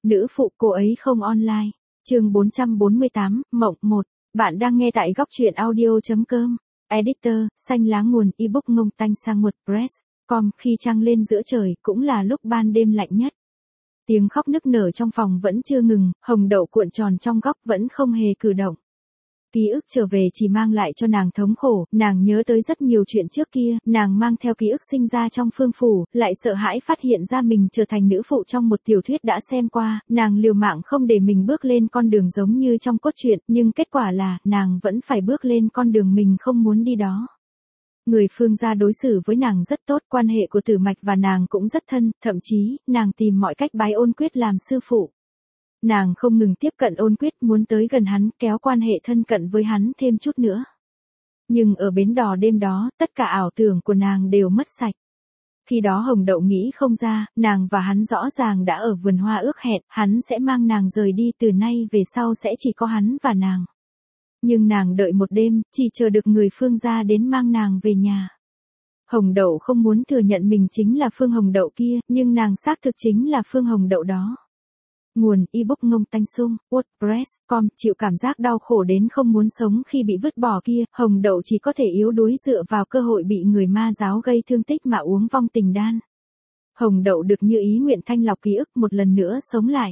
Nữ phụ cô ấy không online. Chương 448, Mộng 1. Bạn đang nghe tại góc truyện audio.com. Editor, xanh lá nguồn ebook ngông tanh sang WordPress.com. Khi trăng lên giữa trời cũng là lúc ban đêm lạnh nhất. Tiếng khóc nức nở trong phòng vẫn chưa ngừng, hồng đậu cuộn tròn trong góc vẫn không hề cử động. Ký ức trở về chỉ mang lại cho nàng thống khổ, nàng nhớ tới rất nhiều chuyện trước kia, nàng mang theo ký ức sinh ra trong phương phủ, lại sợ hãi phát hiện ra mình trở thành nữ phụ trong một tiểu thuyết đã xem qua, nàng liều mạng không để mình bước lên con đường giống như trong cốt truyện, nhưng kết quả là, nàng vẫn phải bước lên con đường mình không muốn đi đó. Người Phương gia đối xử với nàng rất tốt, quan hệ của Tử Mạch và nàng cũng rất thân, thậm chí, nàng tìm mọi cách bái Ôn Quyết làm sư phụ. Nàng không ngừng tiếp cận Ôn Quyết, muốn tới gần hắn, kéo quan hệ thân cận với hắn thêm chút nữa. Nhưng ở bến đò đêm đó, tất cả ảo tưởng của nàng đều mất sạch. Khi đó Hồng Đậu nghĩ không ra, nàng và hắn rõ ràng đã ở vườn hoa ước hẹn, hắn sẽ mang nàng rời đi, từ nay về sau sẽ chỉ có hắn và nàng. Nhưng nàng đợi một đêm, chỉ chờ được người Phương gia đến mang nàng về nhà. Hồng Đậu không muốn thừa nhận mình chính là Phương Hồng Đậu kia, nhưng nàng xác thực chính là Phương Hồng Đậu đó. Nguồn ebook ngông tanh sung, WordPress.com. Chịu cảm giác đau khổ đến không muốn sống khi bị vứt bỏ kia, Hồng Đậu chỉ có thể yếu đuối dựa vào cơ hội bị người ma giáo gây thương tích mà uống vong tình đan. Hồng Đậu được như ý nguyện thanh lọc ký ức một lần nữa sống lại.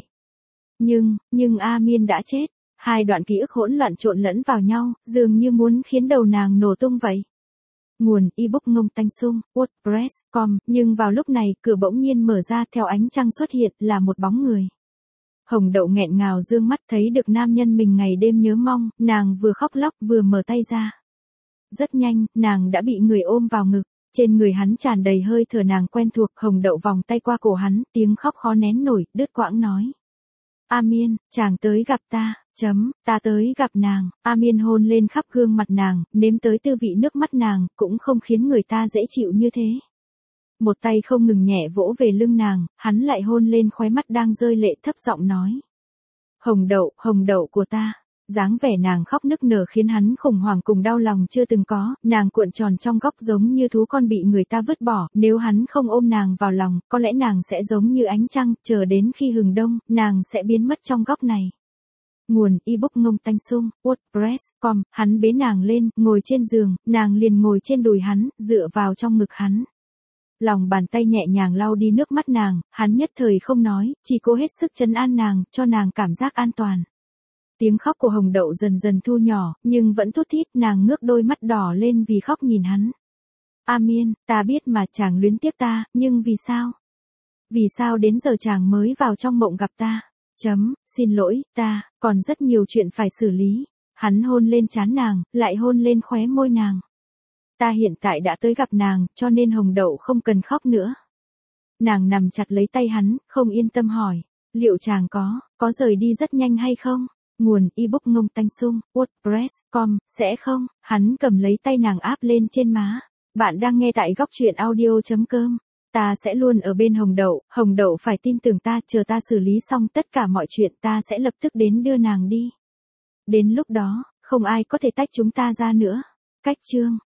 Nhưng A Miên đã chết. Hai đoạn ký ức hỗn loạn trộn lẫn vào nhau, dường như muốn khiến đầu nàng nổ tung vậy. Nguồn ebook ngông tanh sung, WordPress.com. Nhưng vào lúc này, cửa bỗng nhiên mở ra, theo ánh trăng xuất hiện là một bóng người. Hồng Đậu nghẹn ngào dương mắt thấy được nam nhân mình ngày đêm nhớ mong, nàng vừa khóc lóc vừa mở tay ra. Rất nhanh, nàng đã bị người ôm vào ngực, trên người hắn tràn đầy hơi thở nàng quen thuộc. Hồng Đậu vòng tay qua cổ hắn, tiếng khóc khó nén nổi, đứt quãng nói. A Miên, chàng tới gặp ta, ta tới gặp nàng. A Miên hôn lên khắp gương mặt nàng, nếm tới tư vị nước mắt nàng, cũng không khiến người ta dễ chịu như thế. Một tay không ngừng nhẹ vỗ về lưng nàng, hắn lại hôn lên khóe mắt đang rơi lệ, thấp giọng nói. Hồng Đậu của ta. Dáng vẻ nàng khóc nức nở khiến hắn khủng hoảng cùng đau lòng chưa từng có, nàng cuộn tròn trong góc giống như thú con bị người ta vứt bỏ, nếu hắn không ôm nàng vào lòng, có lẽ nàng sẽ giống như ánh trăng, chờ đến khi hừng đông, nàng sẽ biến mất trong góc này. Nguồn ebook ngông tanh sung, WordPress.com. Hắn bế nàng lên, ngồi trên giường, nàng liền ngồi trên đùi hắn, dựa vào trong ngực hắn. Lòng bàn tay nhẹ nhàng lau đi nước mắt nàng, hắn nhất thời không nói, chỉ cố hết sức trấn an nàng, cho nàng cảm giác an toàn. Tiếng khóc của Hồng Đậu dần dần thu nhỏ, nhưng vẫn thút thít, nàng ngước đôi mắt đỏ lên vì khóc nhìn hắn. A Miên, ta biết mà chàng luyến tiếc ta, nhưng vì sao? Vì sao đến giờ chàng mới vào trong mộng gặp ta? Xin lỗi, ta, còn rất nhiều chuyện phải xử lý. Hắn hôn lên trán nàng, lại hôn lên khóe môi nàng. Ta hiện tại đã tới gặp nàng, cho nên Hồng Đậu không cần khóc nữa. Nàng nằm chặt lấy tay hắn, không yên tâm hỏi. Liệu chàng có rời đi rất nhanh hay không? Nguồn ebook ngông tanh sung, WordPress.com. Sẽ không. Hắn cầm lấy tay nàng áp lên trên má. Bạn đang nghe tại góc truyện audio.com. Ta sẽ luôn ở bên Hồng Đậu phải tin tưởng ta, chờ ta xử lý xong tất cả mọi chuyện ta sẽ lập tức đến đưa nàng đi. Đến lúc đó, không ai có thể tách chúng ta ra nữa. Cách chương.